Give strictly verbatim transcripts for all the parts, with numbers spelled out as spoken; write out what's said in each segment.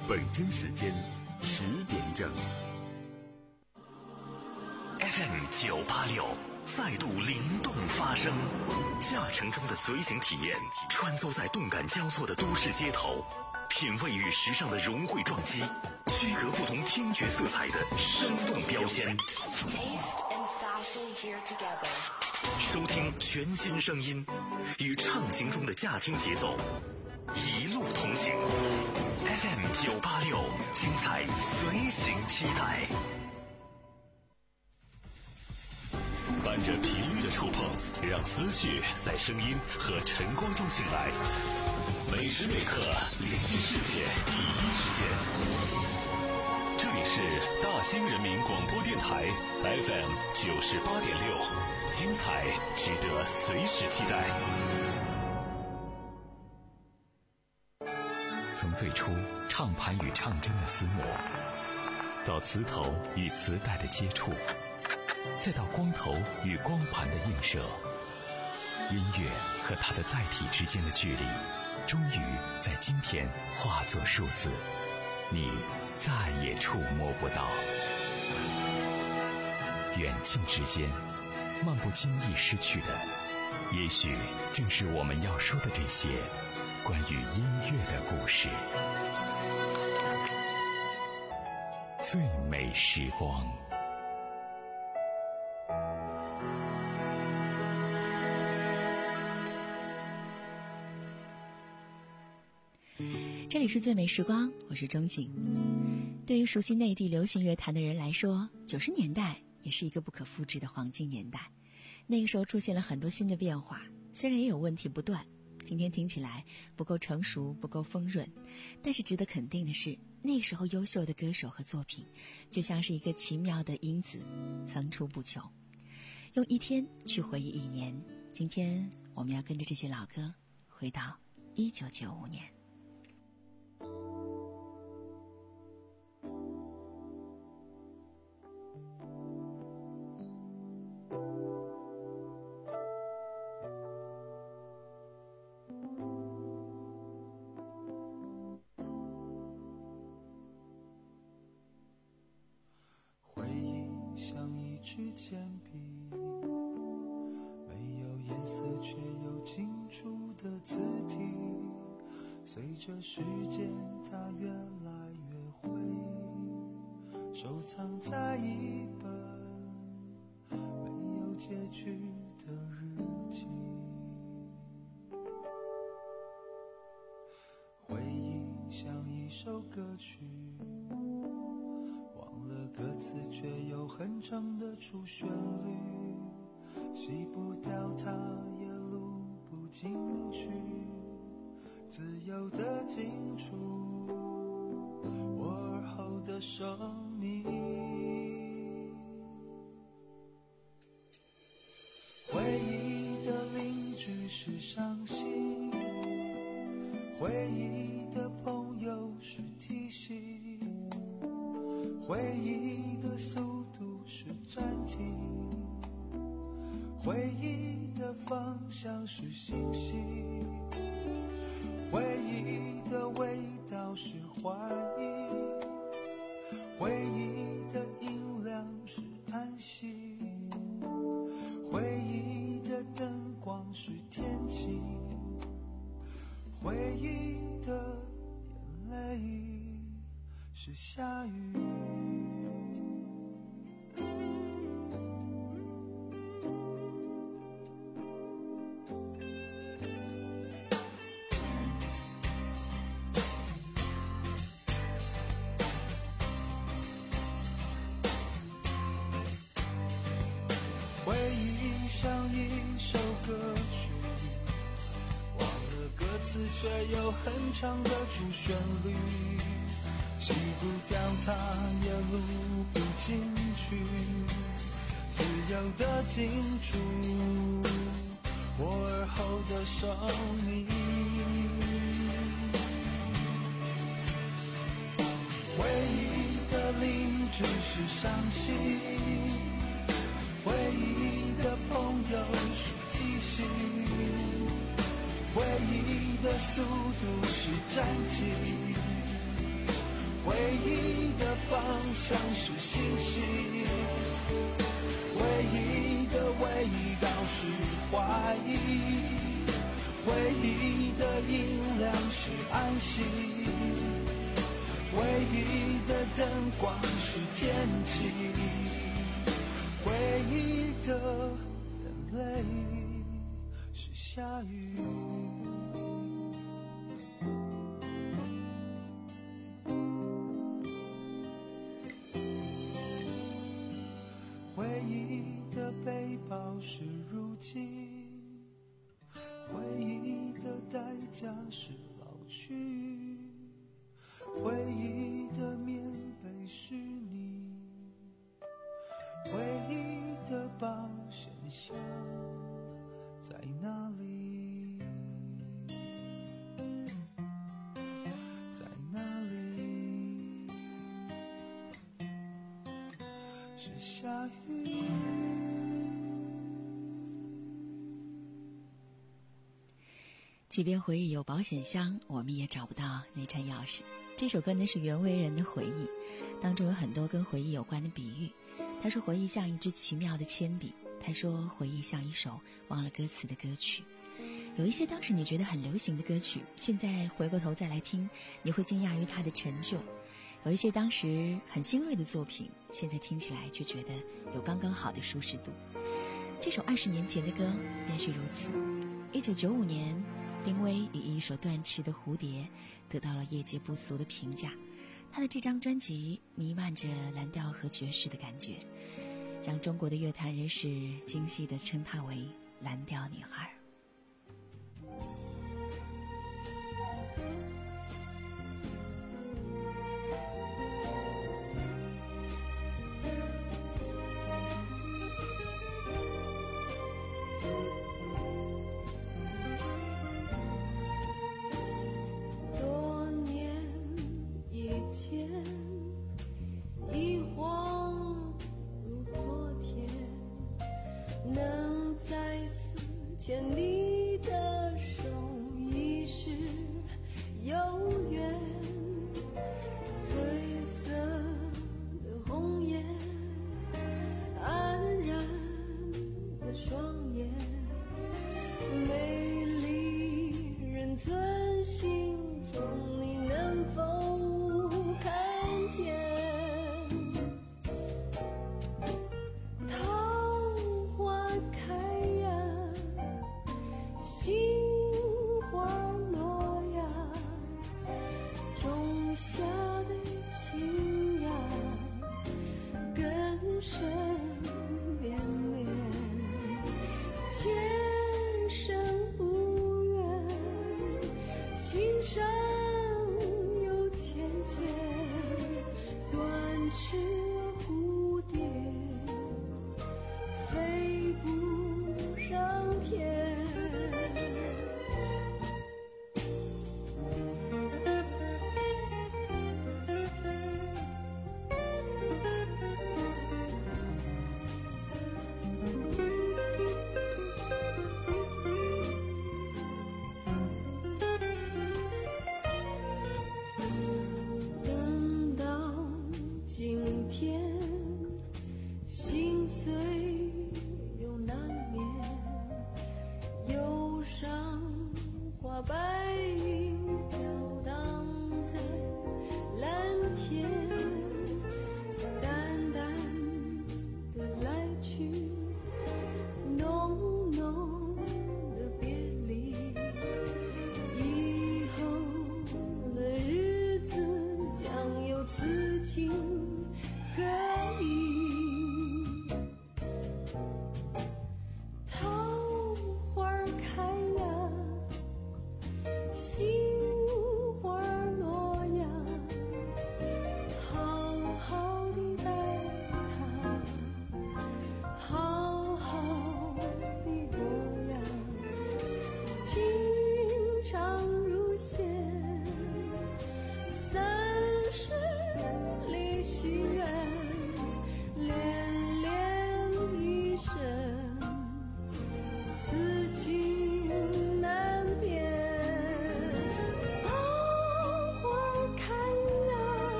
北京时间十点整。 F M 九八六再度灵动发声，驾乘中的随行体验，穿梭在动感交错的都市街头，品味与时尚的融汇撞击，区隔不同听觉色彩的生动标签。收听全新声音，与畅行中的驾听节奏，一路同行。F M 九八六，精彩随行期待。伴着频率的触碰，让思绪在声音和晨光中醒来。每时每刻连接世界第一时间。这里是大兴人民广播电台 F M 九十八点六，精彩值得随时期待。 从最初唱盘与唱针的厮磨，到磁头与磁带的接触，再到光头与光盘的映射，音乐和它的载体之间的距离，终于在今天化作数字，你再也触摸不到。远近之间，漫不经意失去的，也许正是我们要说的这些关于音乐的故事。最美时光。 这里是最美时光，我是钟景。对于熟悉内地流行乐坛的人来说，九十年代也是一个不可复制的黄金年代。那个时候出现了很多新的变化，虽然也有问题不断，今天听起来不够成熟，不够丰润，但是值得肯定的是，那个时候优秀的歌手和作品就像是一个奇妙的因子，层出不穷。用一天去回忆一年，今天我们要跟着这些老歌回到一九九五年。 随着时间它越来越灰，收藏在一本没有结局的日记。回忆像一首歌曲，忘了歌词却又哼唱得出旋律，洗不掉它也录不进去，自由的进出我而后的生命。回忆的邻居是伤心，回忆的朋友是提醒，回忆的速度是暂停，回忆的方向是星星，回忆的味道是怀疑，回忆的音量是安息，回忆的灯光是天气，回忆的眼泪是下雨。回忆像一首歌曲，忘了歌词却又哼唱得出旋律，洗不掉它也录不进去，自由的进出我而后的生命。回忆的邻居是伤心，回忆的朋友是提醒，回忆的速度是暂停， 回忆的方向是星星，回忆的味道是怀疑，回忆的音量是安息，回忆的灯光是天气，回忆的眼泪是下雨。回忆的背包是如今，回忆的代价是老去，回忆的棉被是你，回忆的保险箱在哪里？在哪里？是下雨。 即便回忆有保险箱，我们也找不到那串钥匙。这首歌呢是袁惟仁的回忆，当中有很多跟回忆有关的比喻。他说回忆像一支奇妙的铅笔，他说回忆像一首忘了歌词的歌曲。有一些当时你觉得很流行的歌曲，现在回过头再来听，你会惊讶于它的陈旧。有一些当时很新锐的作品，现在听起来却觉得有刚刚好的舒适度。这首二十年前的歌便是如此。一九九五年，丁薇以一首断翅的蝴蝶得到了业界不俗的评价。她的这张专辑弥漫着蓝调和爵士的感觉，让中国的乐坛人士惊喜地称她为蓝调女孩。 牵你的手已是有缘，褪色的红颜，黯然的双眼，美丽人存心中，你能否看见？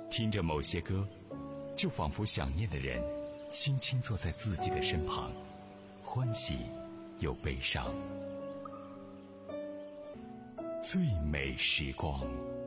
听着某些歌，就仿佛想念的人轻轻坐在自己的身旁，欢喜又悲伤。最美时光。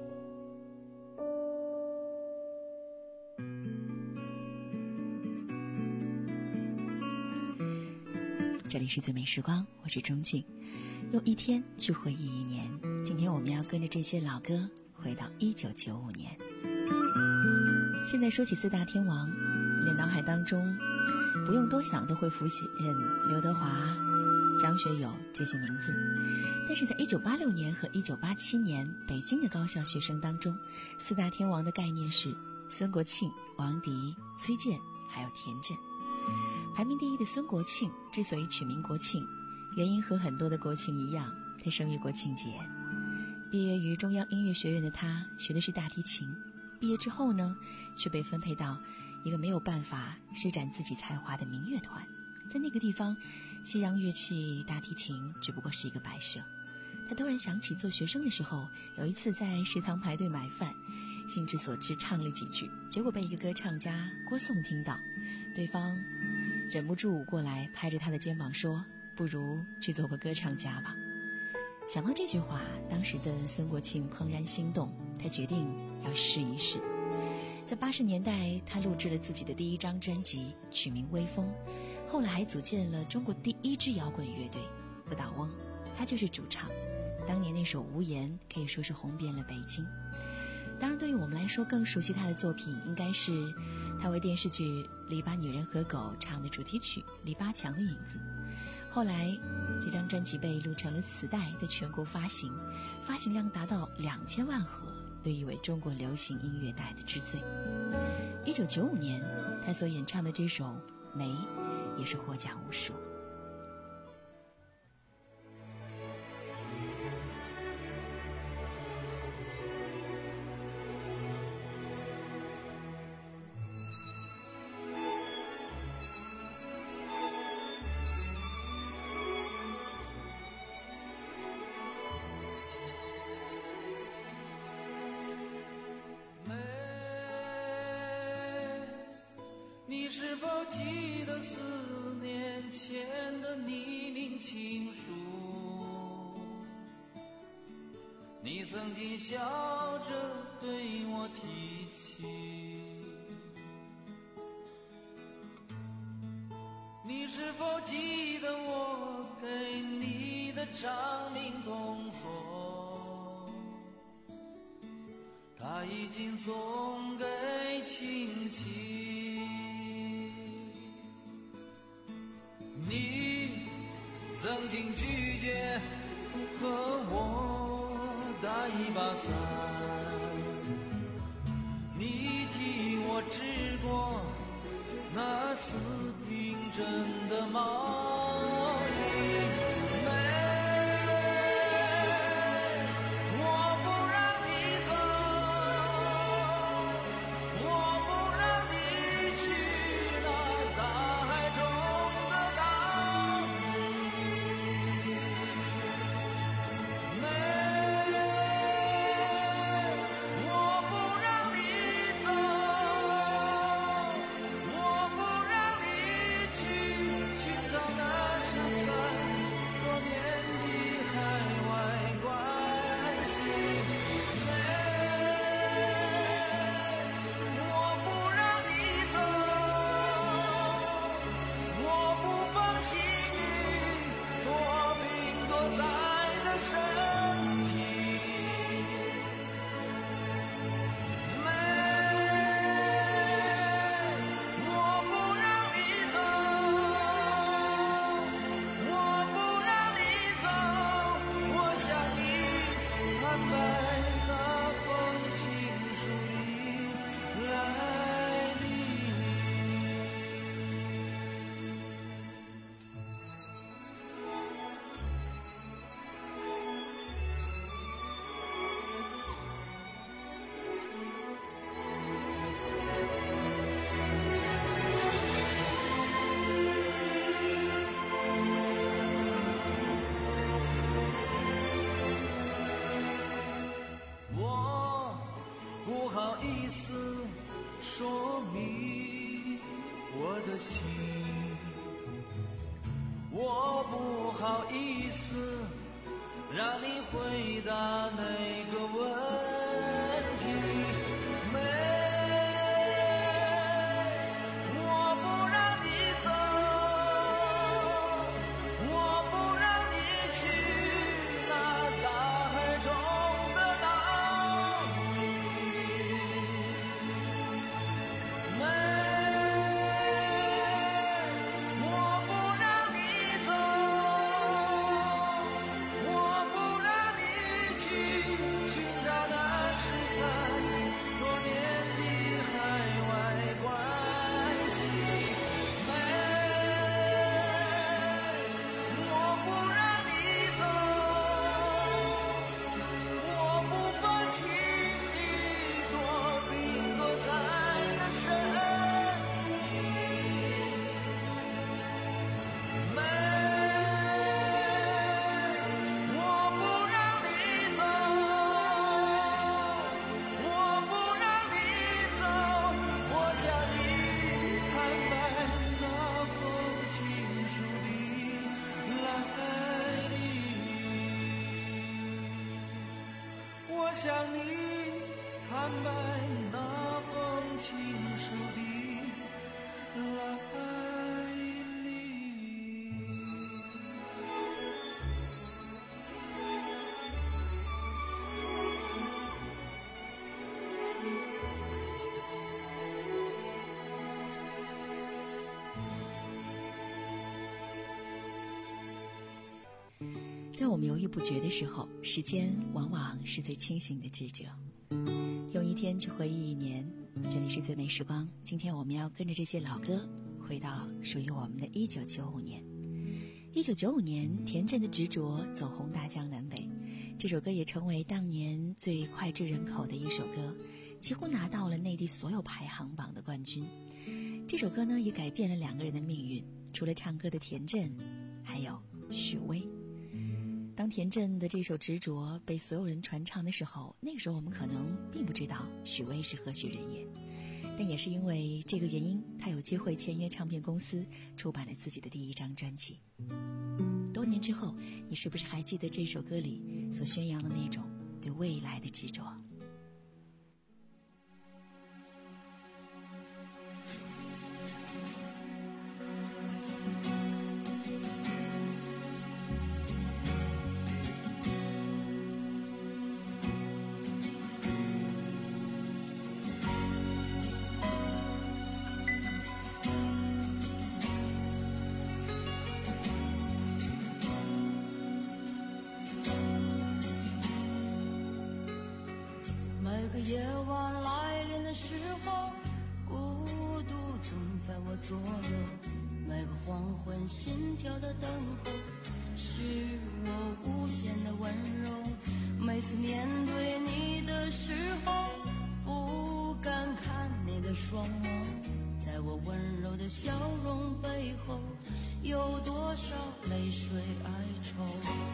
这里是最美时光，我是钟静，用一天去回忆一年。今天我们要跟着这些老歌回到一九九五年。现在说起四大天王，你的脑海当中不用多想都会浮现刘德华、张学友这些名字。但是在一九八六年和一九八七年北京的高校学生当中，四大天王的概念是孙国庆、王迪、崔健还有田震。排名第一的孙国庆之所以取名国庆，原因和很多的国庆一样，他生于国庆节。毕业于中央音乐学院的他学的是大提琴，毕业之后呢，却被分配到一个没有办法施展自己才华的民乐团。在那个地方，西洋乐器大提琴只不过是一个摆设。他突然想起做学生的时候，有一次在食堂排队买饭，兴致所致唱了几句，结果被一个歌唱家郭颂听到，对方忍不住过来拍着他的肩膀说，不如去做个歌唱家吧。想到这句话，当时的孙国庆怦然心动，他决定要试一试。在八十年代，他录制了自己的第一张专辑，取名微风，后来还组建了中国第一支摇滚乐队不倒翁，他就是主唱。当年那首无言可以说是红遍了北京。当然对于我们来说，更熟悉他的作品应该是他为电视剧《篱笆女人和狗》唱的主题曲《篱笆墙的影子》。后来这张专辑被录成了磁带，在全国发行，发行量达到两千万盒，被誉为中国流行音乐带的之最。一九九五年他所演唱的这首《梅》也是获奖无数。 你是否记得四年前的匿名情书？你曾经笑着对我提起。你是否记得我给你的长命铜佛？他已经送给亲戚。你曾经拒绝和我打一把伞，你替我治过那四平整的毛衣。不好意思说明我的心，我不好意思让你回答那个问题，没，我不让你走，我不让你去那大海中的岛屿，没，我不让你走，我不让你去寻找那失散多年的海外关系，没，我不让你走，我不放心一朵云朵在那身影，没，我不让你走，我不让你走，我向你坦白那封情书的来历，我向你坦白那封情书的来历。 在我们犹豫不决的时候，时间往往是最清醒的智者。用一天去回忆一年，这里是最美时光。今天我们要跟着这些老歌，回到属于我们的一九九五年。一九九五年，田震的《执着》走红大江南北，这首歌也成为当年最脍炙人口的一首歌，几乎拿到了内地所有排行榜的冠军。这首歌呢，也改变了两个人的命运，除了唱歌的田震，还有许巍。当田震的这首《执着》被所有人传唱的时候，那个时候我们可能并不知道许巍是何许人也，但也是因为这个原因，他有机会签约唱片公司，出版了自己的第一张专辑。多年之后，你是不是还记得这首歌里所宣扬的那种对未来的执着？ 每个夜晚来临的时候，孤独总在我左右。每个黄昏心跳的等候，是我无限的温柔。每次面对你的时候，不敢看你的双眸，在我温柔的笑容背后，有多少泪水哀愁。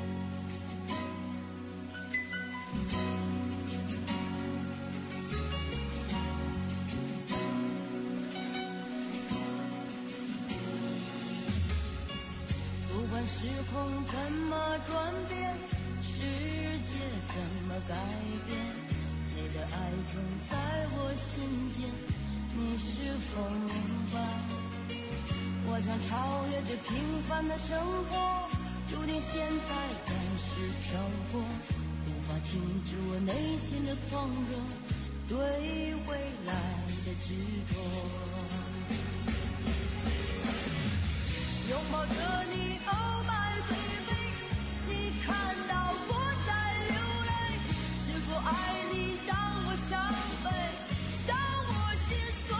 不管时空怎么转变，世界怎么改变，你的爱总在我心间，你是否明白？我想超越这平凡的生活，注定现在暂时漂泊，无法停止我内心的狂热，对未来的执着。拥抱着你 Oh my baby， 你看到我在流泪，是否爱你让我伤悲，让我心碎。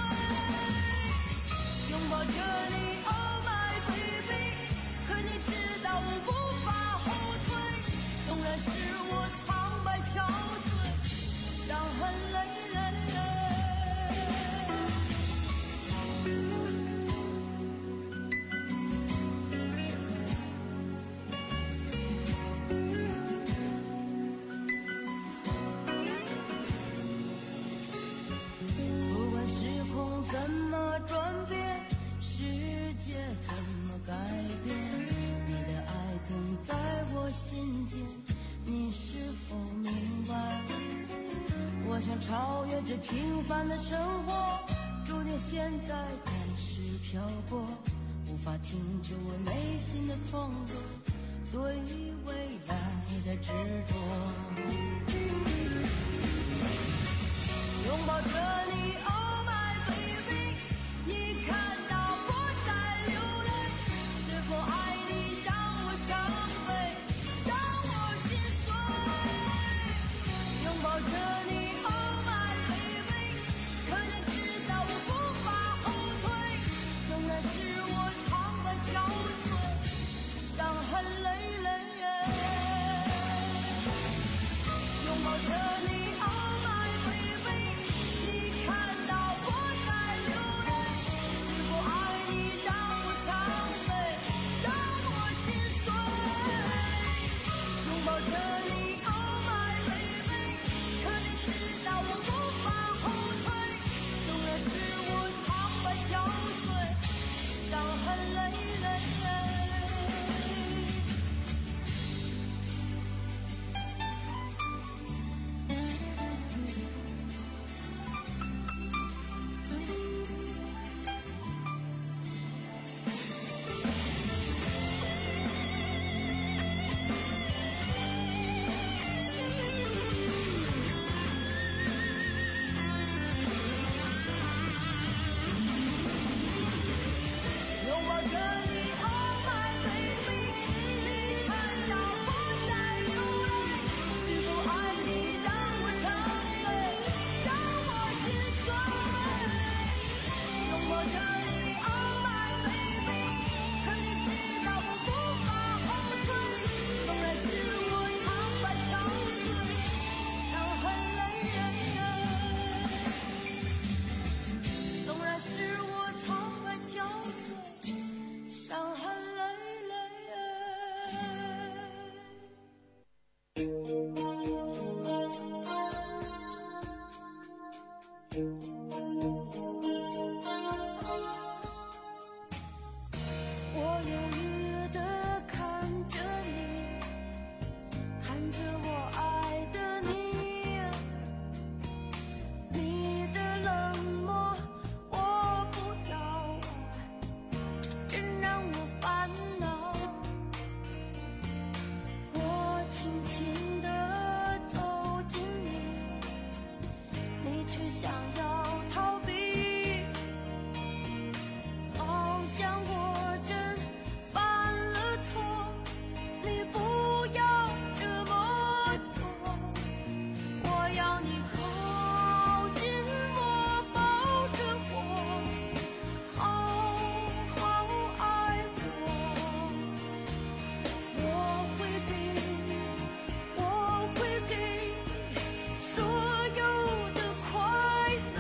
拥抱着你 Oh my baby， 可你知道我无法后退，纵然是我苍白憔悴，伤痕累累。 超越这平凡的生活，注定现在暂时漂泊，无法停止我内心的创作，对未来的执着。拥抱着你 Oh my baby， 你看到我在流泪，是否爱你让我伤悲，让我心碎。拥抱着你 Oh my baby， 可能知道我无法后退，纵然是我苍白憔悴，伤痕累累。拥抱着你 Oh my baby， 你看到我在流泪，是否爱你让我伤悲，让我心碎。拥抱着你 Oh my baby， 可你知道我无法后退，纵然是我苍白憔悴，伤痕累累。拥抱着你 Oh my baby， 你看到我在流泪，是否爱你让我伤悲，让我心碎。拥抱着你 Oh my baby， 可你知道我无法后退，纵然是我苍白憔悴，伤痕累累。纵然是我苍白憔悴，伤痕累累。我犹豫地看着你，看着我爱的你，你的冷漠我不要啊，真让我烦恼。我轻轻地走近你，你却想要逃避，好像我真犯了错，你不要这么做。我要你靠近我，抱着我，好好爱我。我会给你，我会给你所有的快乐。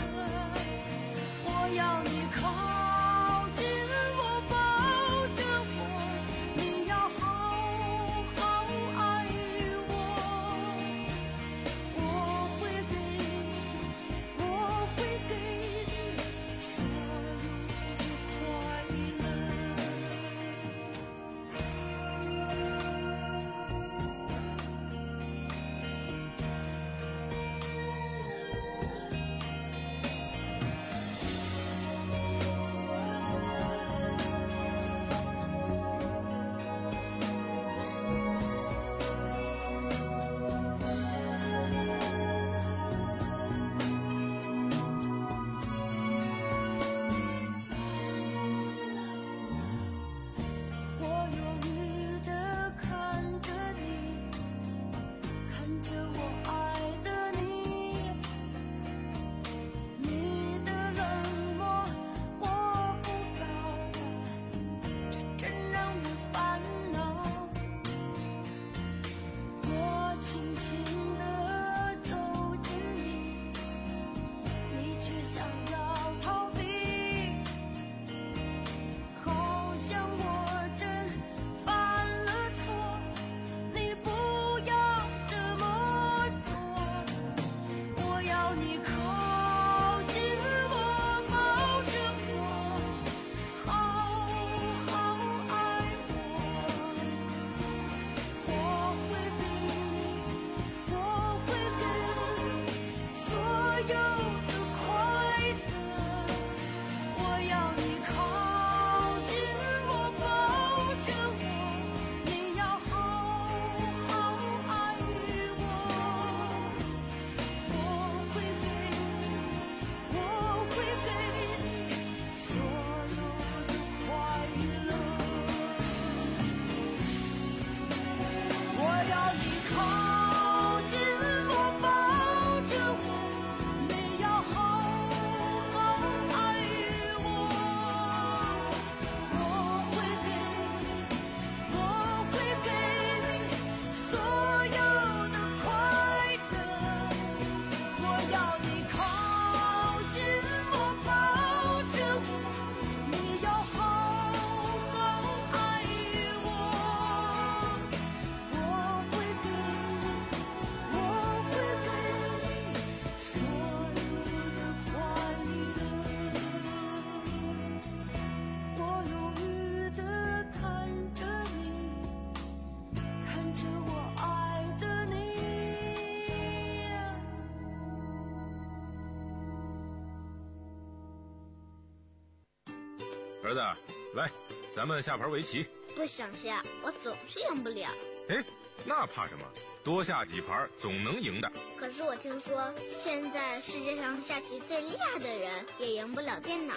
儿子，来，咱们下盘围棋。 不想下，我总是赢不了。 哎，那怕什么？多下几盘总能赢的。 可是我听说，现在世界上下棋最厉害的人也赢不了电脑。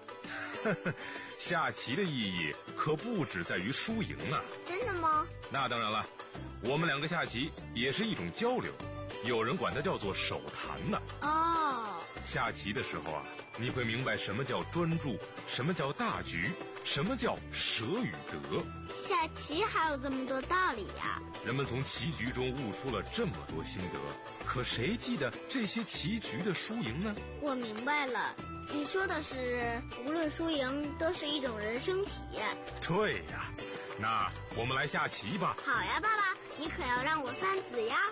下棋的意义可不只在于输赢啊。 真的吗？ 那当然了，我们两个下棋也是一种交流，有人管它叫做手谈呢。 哦， 下棋的时候啊，你会明白什么叫专注，什么叫大局，什么叫舍与得。 下棋还有这么多道理呀！ 人们从棋局中悟出了这么多心得，可谁记得这些棋局的输赢呢？ 我明白了，你说的是无论输赢都是一种人生体验。 对呀，那我们来下棋吧。 好呀，爸爸，你可要让我三子呀。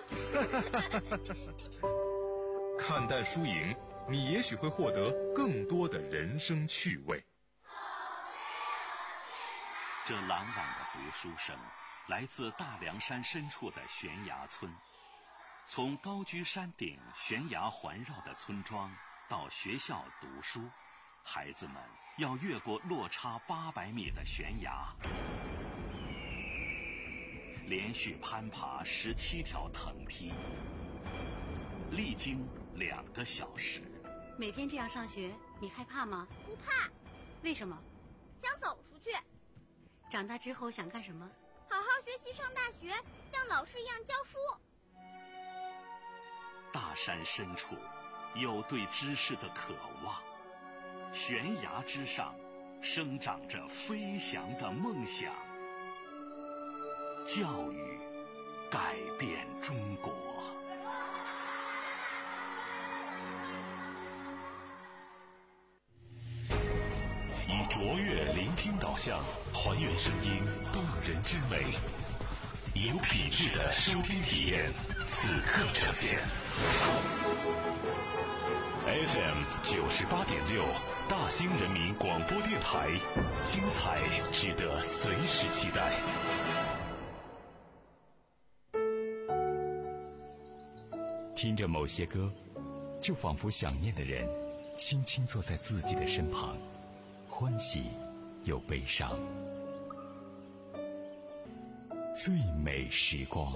看淡输赢，你也许会获得更多的人生趣味。 这朗朗的读书声来自大凉山深处的悬崖村。从高居山顶悬崖环绕的村庄到学校读书，孩子们要越过落差八百米的悬崖，连续攀爬十七条藤梯，历经两个小时。 每天这样上学，你害怕吗？ 不怕。 为什么？ 想走出去。 长大之后想干什么？ 好好学习，上大学，像老师一样教书。 大山深处有对知识的渴望，悬崖之上生长着飞翔的梦想。教育改变中国。以卓越聆听导向，还原声音动人之美，有品质的收听体验，此刻呈现。F M 九十八点六，大兴人民广播电台，精彩值得随时期待。 听着某些歌，就仿佛想念的人轻轻坐在自己的身旁，欢喜又悲伤。最美时光。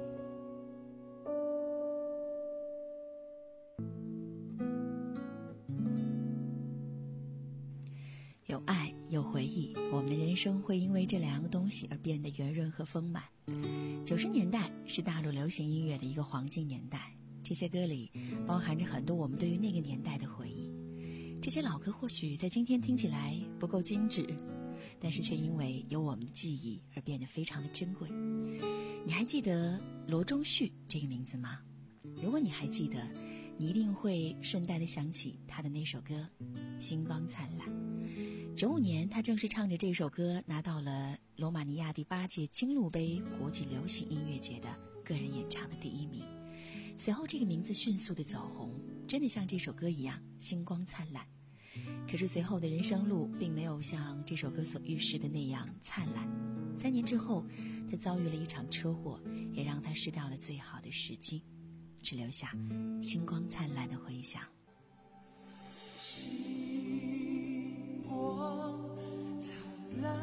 有爱，有回忆，我们的人生会因为这两样东西而变得圆润和丰满。九十年代是大陆流行音乐的一个黄金年代，这些歌里包含着很多我们对于那个年代的回忆。这些老歌或许在今天听起来不够精致，但是却因为有我们的记忆而变得非常的珍贵。你还记得罗中旭这个名字吗？如果你还记得，你一定会顺带的想起他的那首歌《星光灿烂》。九五年，他正是唱着这首歌拿到了罗马尼亚第八届金鹿杯国际流行音乐节的个人演唱的第一名。随后这个名字迅速的走红，真的像这首歌一样星光灿烂。可是随后的人生路并没有像这首歌所预示的那样灿烂。三年之后，他遭遇了一场车祸，也让他失掉了最好的时机，只留下星光灿烂的回响。 星光灿烂，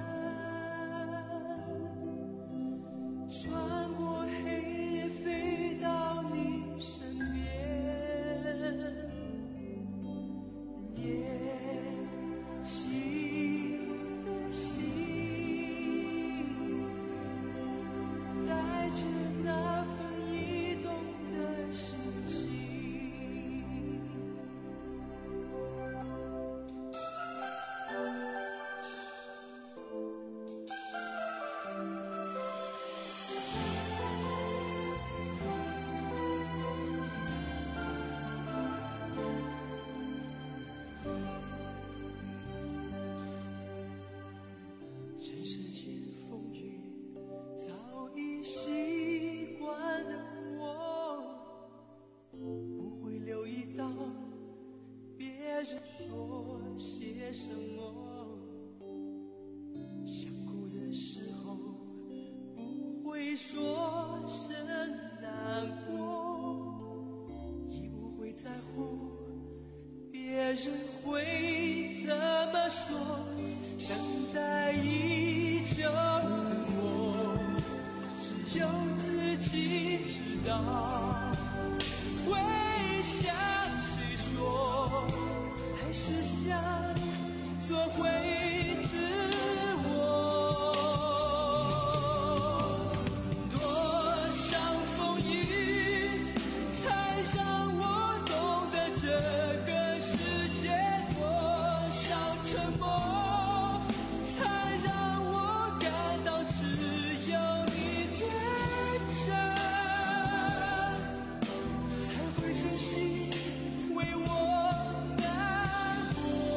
穿过黑夜飞到你身边，年轻的心带着那份移动的心情。尘世间风雨早已习惯了我，不会留意到别人说些什么，想哭的时候不会说声难过，也不会在乎别人会怎么说。 等待已久的我，只有自己知道。会向谁说？还是想做回自我？多少风雨才让我懂得这个世界，多少沉默才让我感到只有你最真，才会真心为我难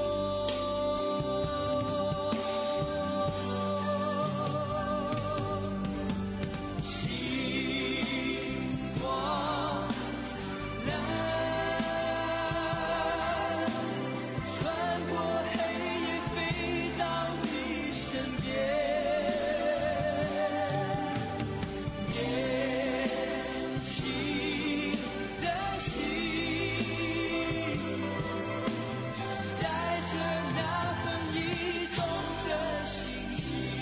过。星光灿烂，穿过黑夜飞到你身边。年轻的心，带着那份驿动的心情。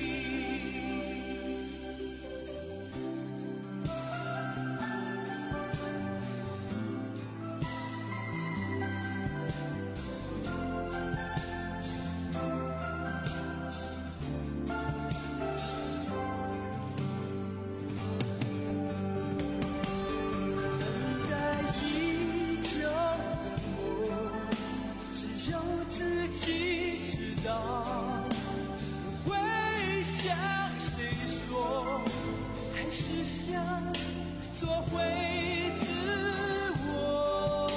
等待已久的我，只有自己知道。不会向谁说，还是想做回自我。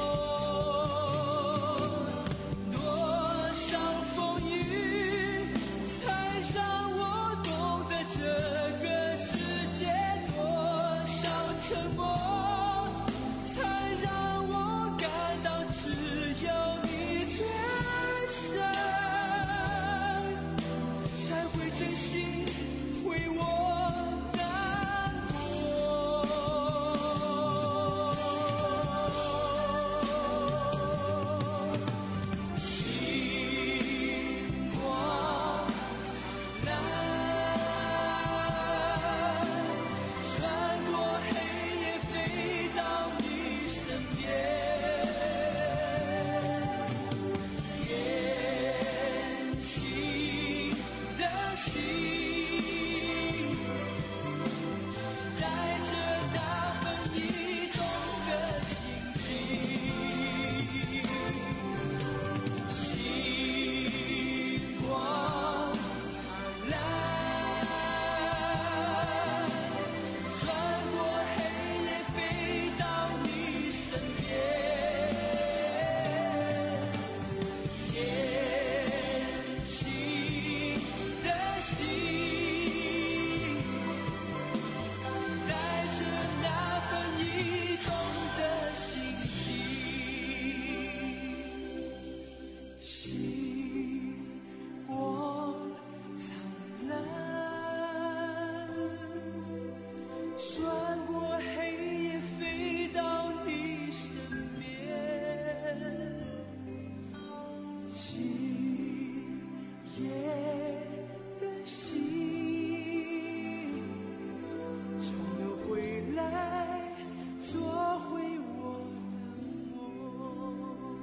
多少风雨才让我懂得这个世界，多少沉默才让我感到只有你最真，才会真心为我难过。星光灿烂，穿过黑夜飞到你身边。年轻的心，带着那份驿动的心情。星光灿烂，穿过黑夜飞到你身边。年轻的心，带着那份驿动的心情。星光灿烂，穿过黑夜飞到你身边。今夜的心，终有回来做回我的我。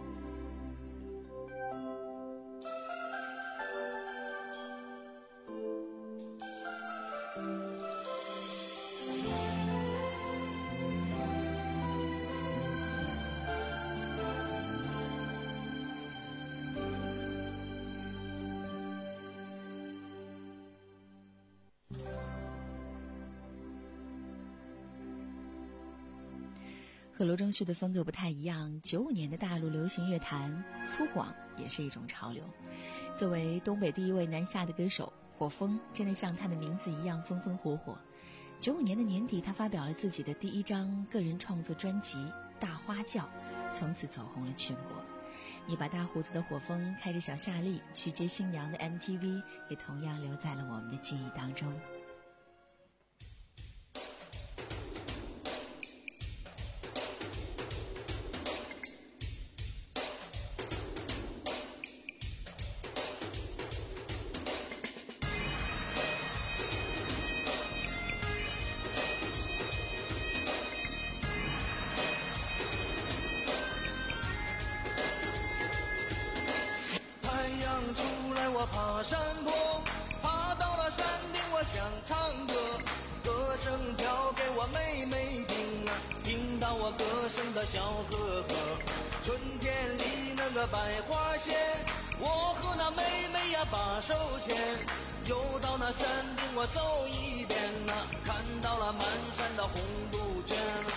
和罗中旭的风格不太一样，九五年的大陆流行乐坛粗犷也是一种潮流。作为东北第一位南下的歌手，火风真的像他的名字一样风风火火。九五年的年底，他发表了自己的第一张个人创作专辑《大花轿》，从此走红了全国。一把大胡子的火风开着小夏利去接新娘的 M T V， 也同样留在了我们的记忆当中。 我爬山坡，爬到了山顶，我想唱歌，歌声飘给我妹妹听啊，听到我歌声的小河河。春天里那个百花鲜，我和那妹妹呀把手牵，又到那山顶我走一遍呐、啊，看到了满山的红杜鹃。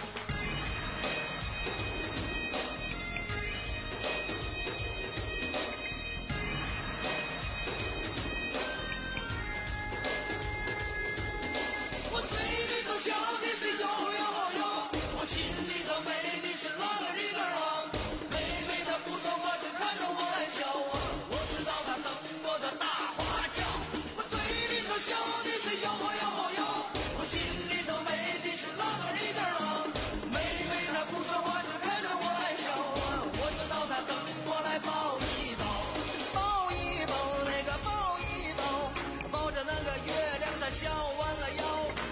我嘴里头笑的是哟哟哟，我心里头美的是啷个里个啷。妹妹她不说话，只看着我来笑啊，我知道她等我的大花轿。我嘴里头笑的是哟哟哟，我心里头美的是啷个里个啷。妹妹她不说话，只看着我来笑啊，我知道她等我来抱一抱，抱一抱那个抱一抱，抱着那个月亮她笑弯了腰。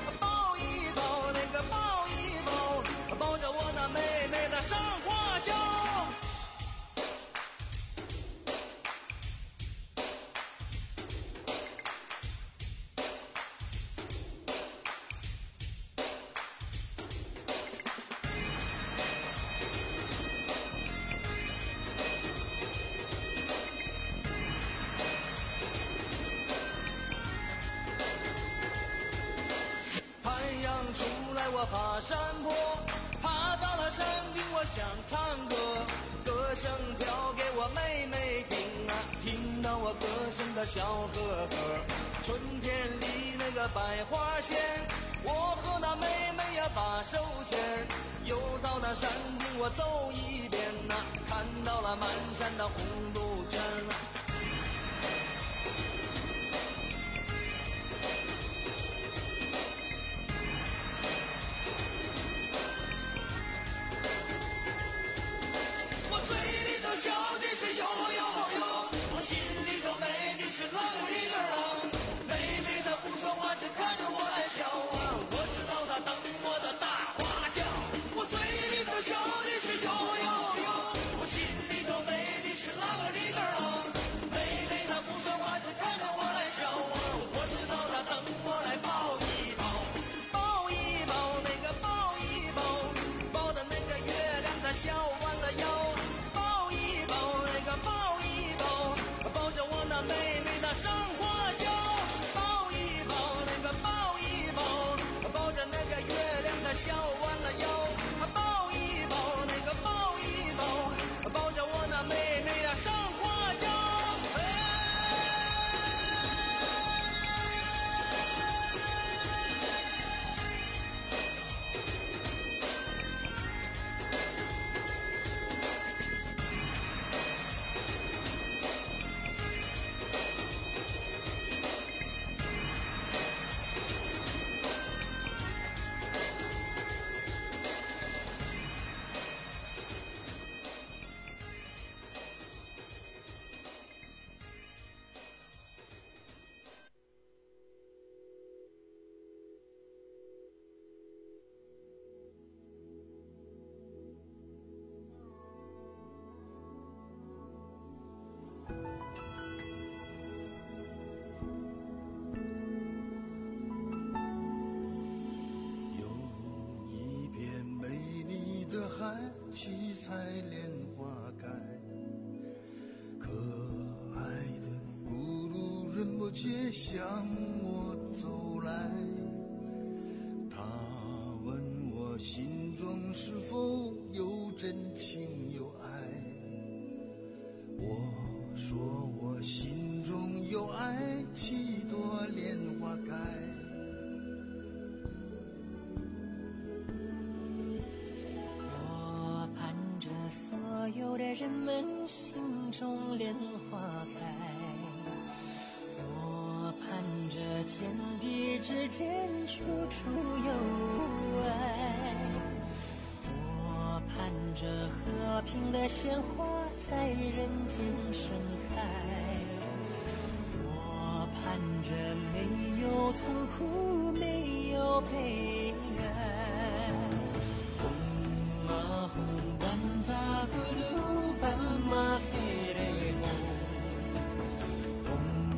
抱着我那妹妹的上花轿，太阳出来我爬山坡，爬到了山顶我想唱歌，歌声飘给我妹妹听啊，听到我歌声的小河河。春天里那个百花鲜，我和那妹妹呀把手牵，又到那山顶我走一遍呐、啊，看到了满山的红杜鹃。笑的是哟哟哟，我心里头美的是啷个里个啷。妹妹她不说话，只看着我来笑啊，我知道她等我的大花轿。我嘴里头笑的是哟哟哟，我心里头美的是啷个里个啷。妹妹她不说话，只看着我来笑啊，我知道她等我来抱一抱，抱一抱那个抱一抱，抱的那个月亮它笑弯了腰。抱着我那妹妹的上花轿，抱一抱那个抱一抱，抱着那个月亮它笑弯了腰，抱一抱那个抱一抱，抱着我那妹妹呀上花轿。七彩莲花开，可爱的古路人不觉向我走来，他问我心中是否有真情有爱，我说我心中有爱，七朵莲花开。 所有的人们心中莲花开，我盼着天地之间处处有爱，我盼着和平的鲜花在人间盛开，我盼着没有痛苦，没有悲哀。Bamba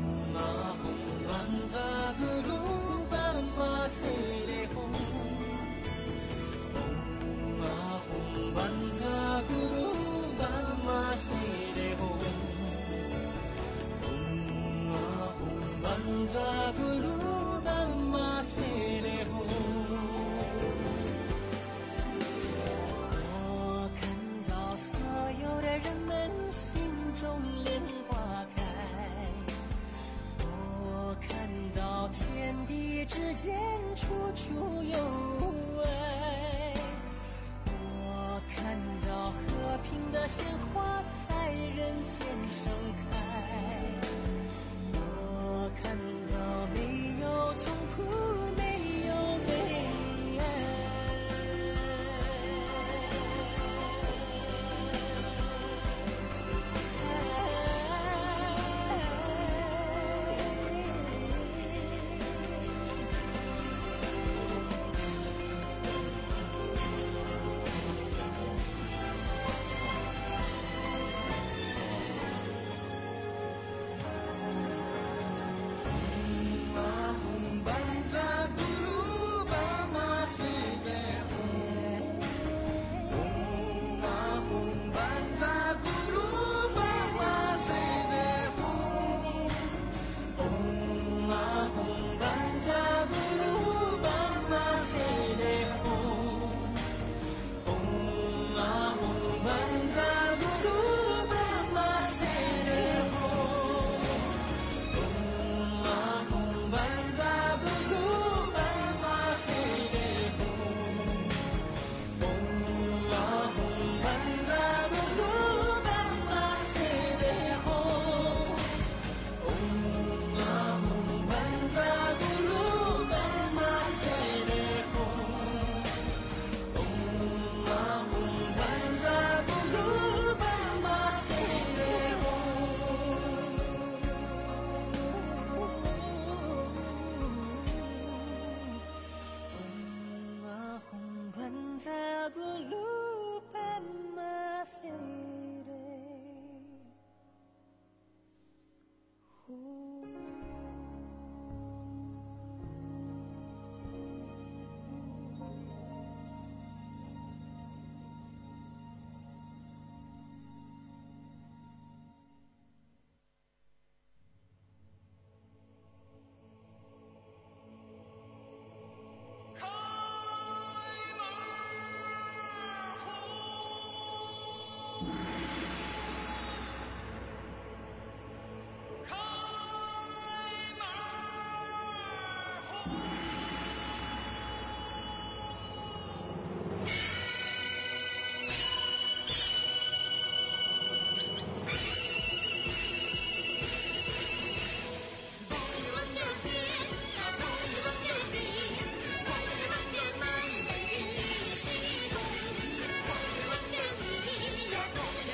呀，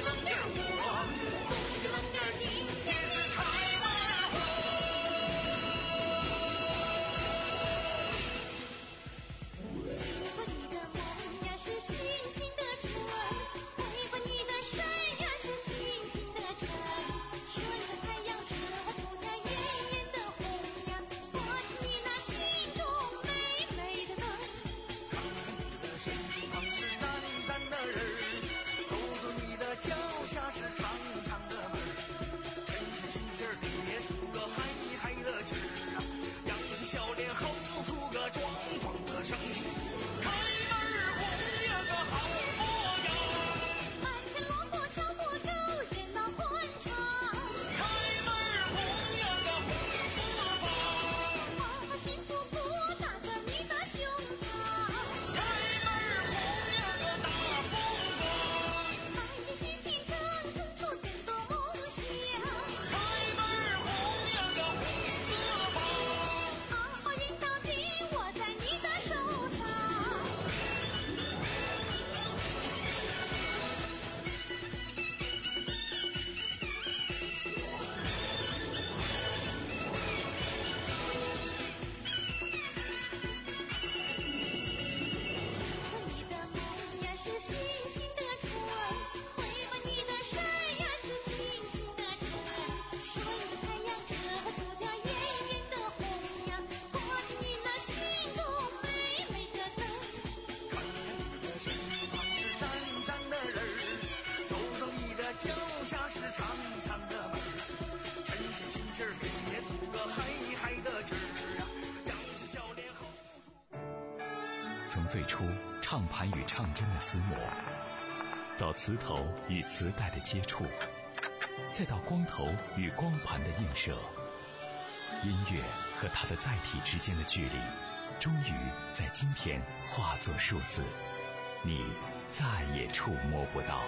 从最初唱盘与唱针的厮磨，到磁头与磁带的接触，再到光头与光盘的映射，音乐和它的载体之间的距离，终于在今天化作数字，你再也触摸不到。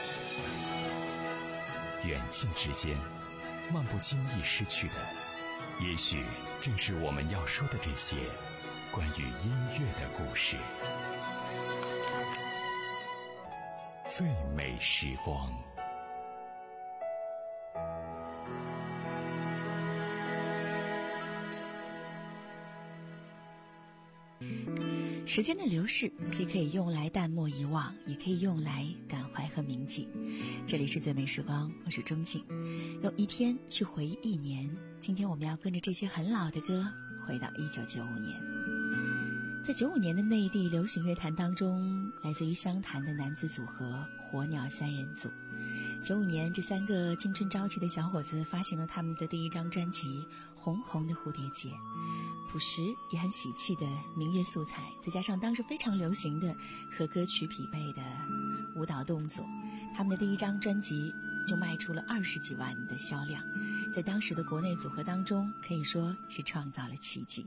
远近之间，漫不经意失去的，也许正是我们要说的这些关于音乐的故事。最美时光。 时间的流逝既可以用来淡漠遗忘，也可以用来感怀和铭记。这里是最美时光，我是钟静，用一天去回忆一年。今天我们要跟着这些很老的歌回到一九九五年。在九五年的内地流行乐坛当中，来自于湘潭的男子组合火鸟三人组。九五年，这三个青春朝气的小伙子发行了他们的第一张专辑《红红的蝴蝶结》，朴实也很喜气的民乐素材，再加上当时非常流行的和歌曲匹配的舞蹈动作，他们的第一张专辑就卖出了二十几万的销量，在当时的国内组合当中可以说是创造了奇迹。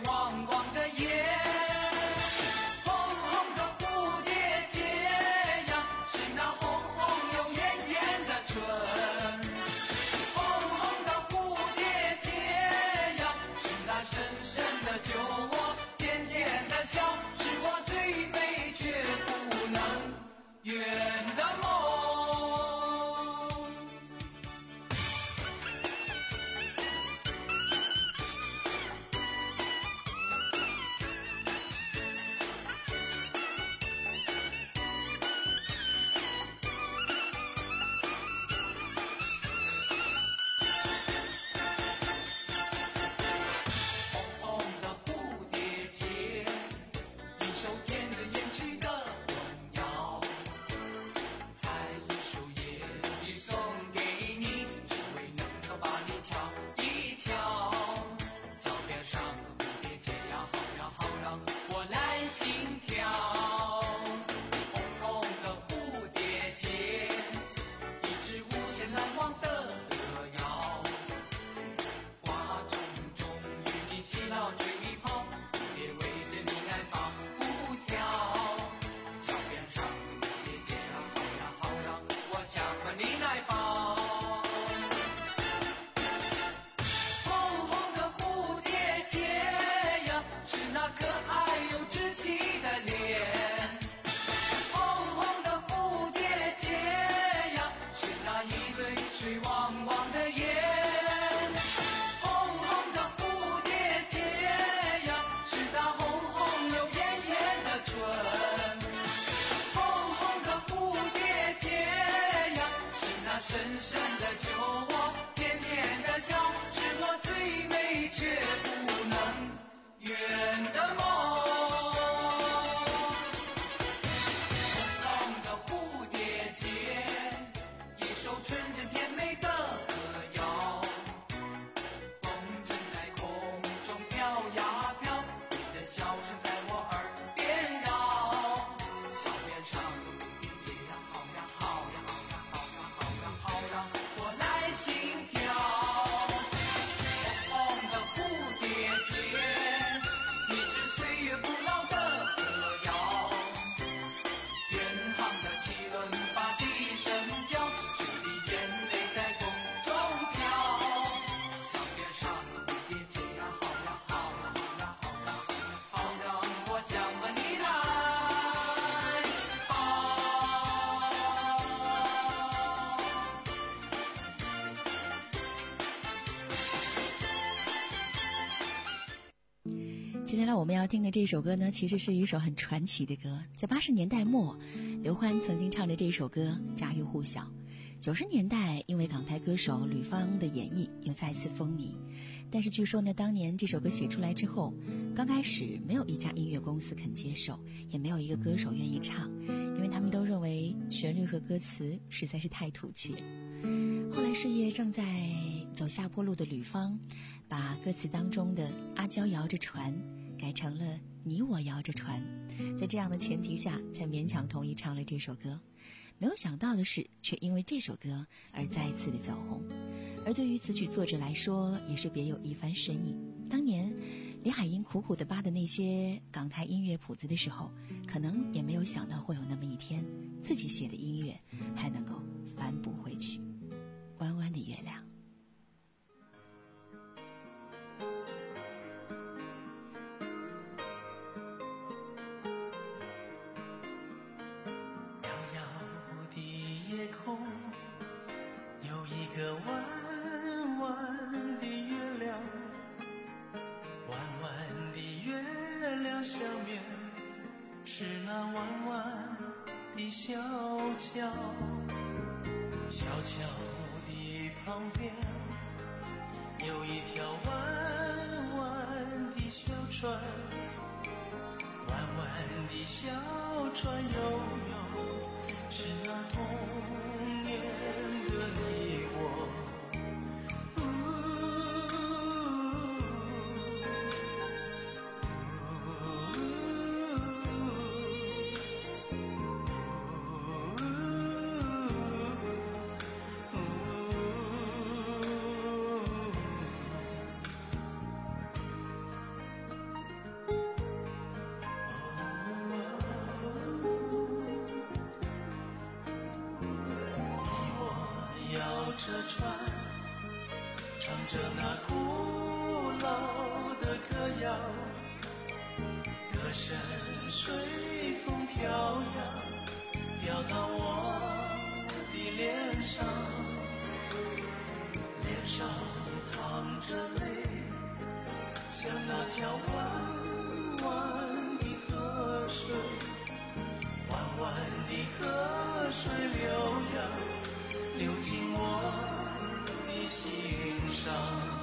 红红的蝴蝶结呀， 接下来我们要听的这首歌呢，其实是一首很传奇的歌。在八十年代末，刘欢曾经唱的这首歌家喻户晓。九十年代，因为港台歌手吕方的演绎，又再次风靡。但是据说呢，当年这首歌写出来之后，刚开始没有一家音乐公司肯接受，也没有一个歌手愿意唱，因为他们都认为旋律和歌词实在是太土气了。后来事业正在走下坡路的吕方，把歌词当中的阿娇摇着船改成了你我摇着船，在这样的前提下才勉强同意唱了这首歌。没有想到的是，却因为这首歌而再次的走红。而对于词曲作者来说，也是别有一番深意。当年李海英苦苦地扒的那些港台音乐谱子的时候，可能也没有想到会有那么一天，自己写的音乐还能够反哺回去。弯弯的月亮， 遥遥的夜空，有一个弯弯的月亮，弯弯的月亮下面是那弯弯的小桥，小桥的旁边有一条弯弯的小船，弯弯的小船悠悠，是那童年的你我。这船唱着那古老的歌谣，歌声随风飘扬，飘到我的脸上，脸上淌着泪，像那条弯弯的河水，弯弯的河水流淌，流进我的心上。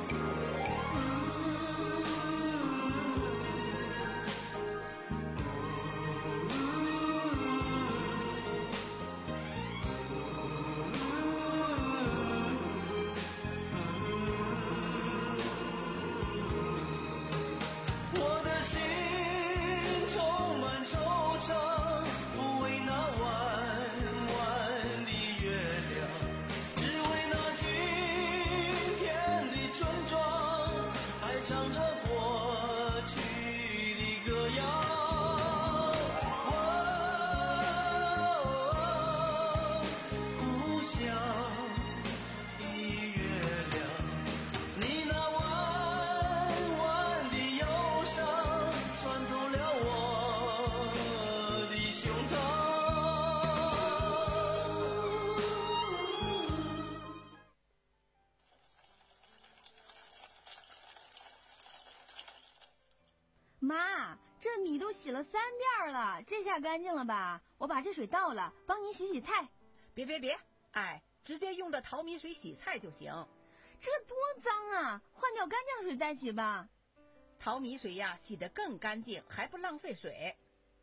妈，这米都洗了三遍了，这下干净了吧？我把这水倒了，帮您洗洗菜。 别别别，哎，直接用这淘米水洗菜就行。 这多脏啊，换掉干净水再洗吧。 淘米水呀，洗得更干净，还不浪费水。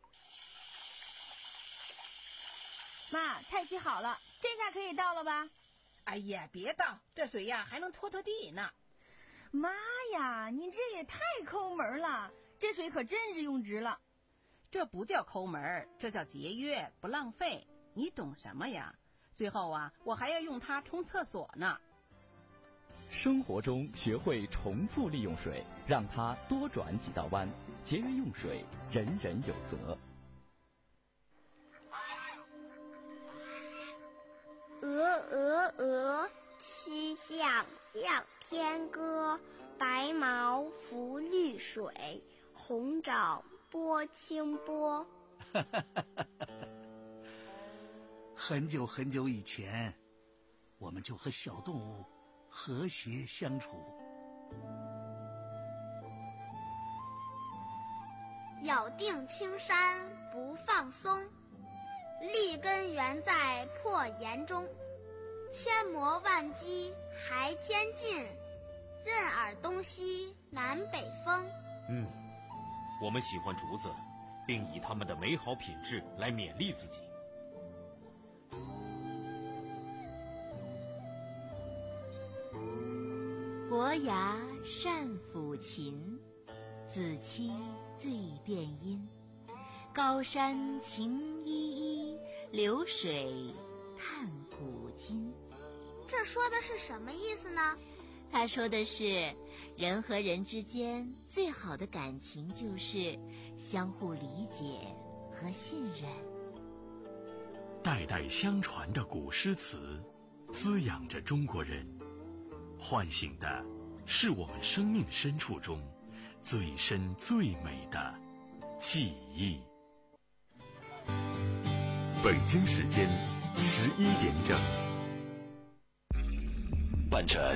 妈，菜洗好了，这下可以倒了吧？ 哎呀，别倒，这水呀还能拖拖地呢。 妈呀，你这也太抠门了，这水可真是用值了。 这不叫抠门，这叫节约，不浪费。你懂什么呀？最后啊，我还要用它冲厕所呢。 生活中学会重复利用水，让它多转几道弯，节约用水，人人有责。 鹅鹅鹅，曲项向天歌。白毛浮绿水，红掌拨清波。 很久很久以前，我们就和小动物和谐相处。 咬定青山不放松，立根原在破岩中，千磨万击还坚劲，任尔东西南北风。 嗯，我们喜欢竹子，并以它们的美好品质来勉励自己。 伯牙善抚琴，子期最辨音。高山晴依依，流水叹古今。 这说的是什么意思呢？ 他说的是，人和人之间最好的感情就是相互理解和信任。 代代相传的古诗词，滋养着中国人，唤醒的是我们生命深处中最深最美的记忆。 北京时间十一点整， 伴着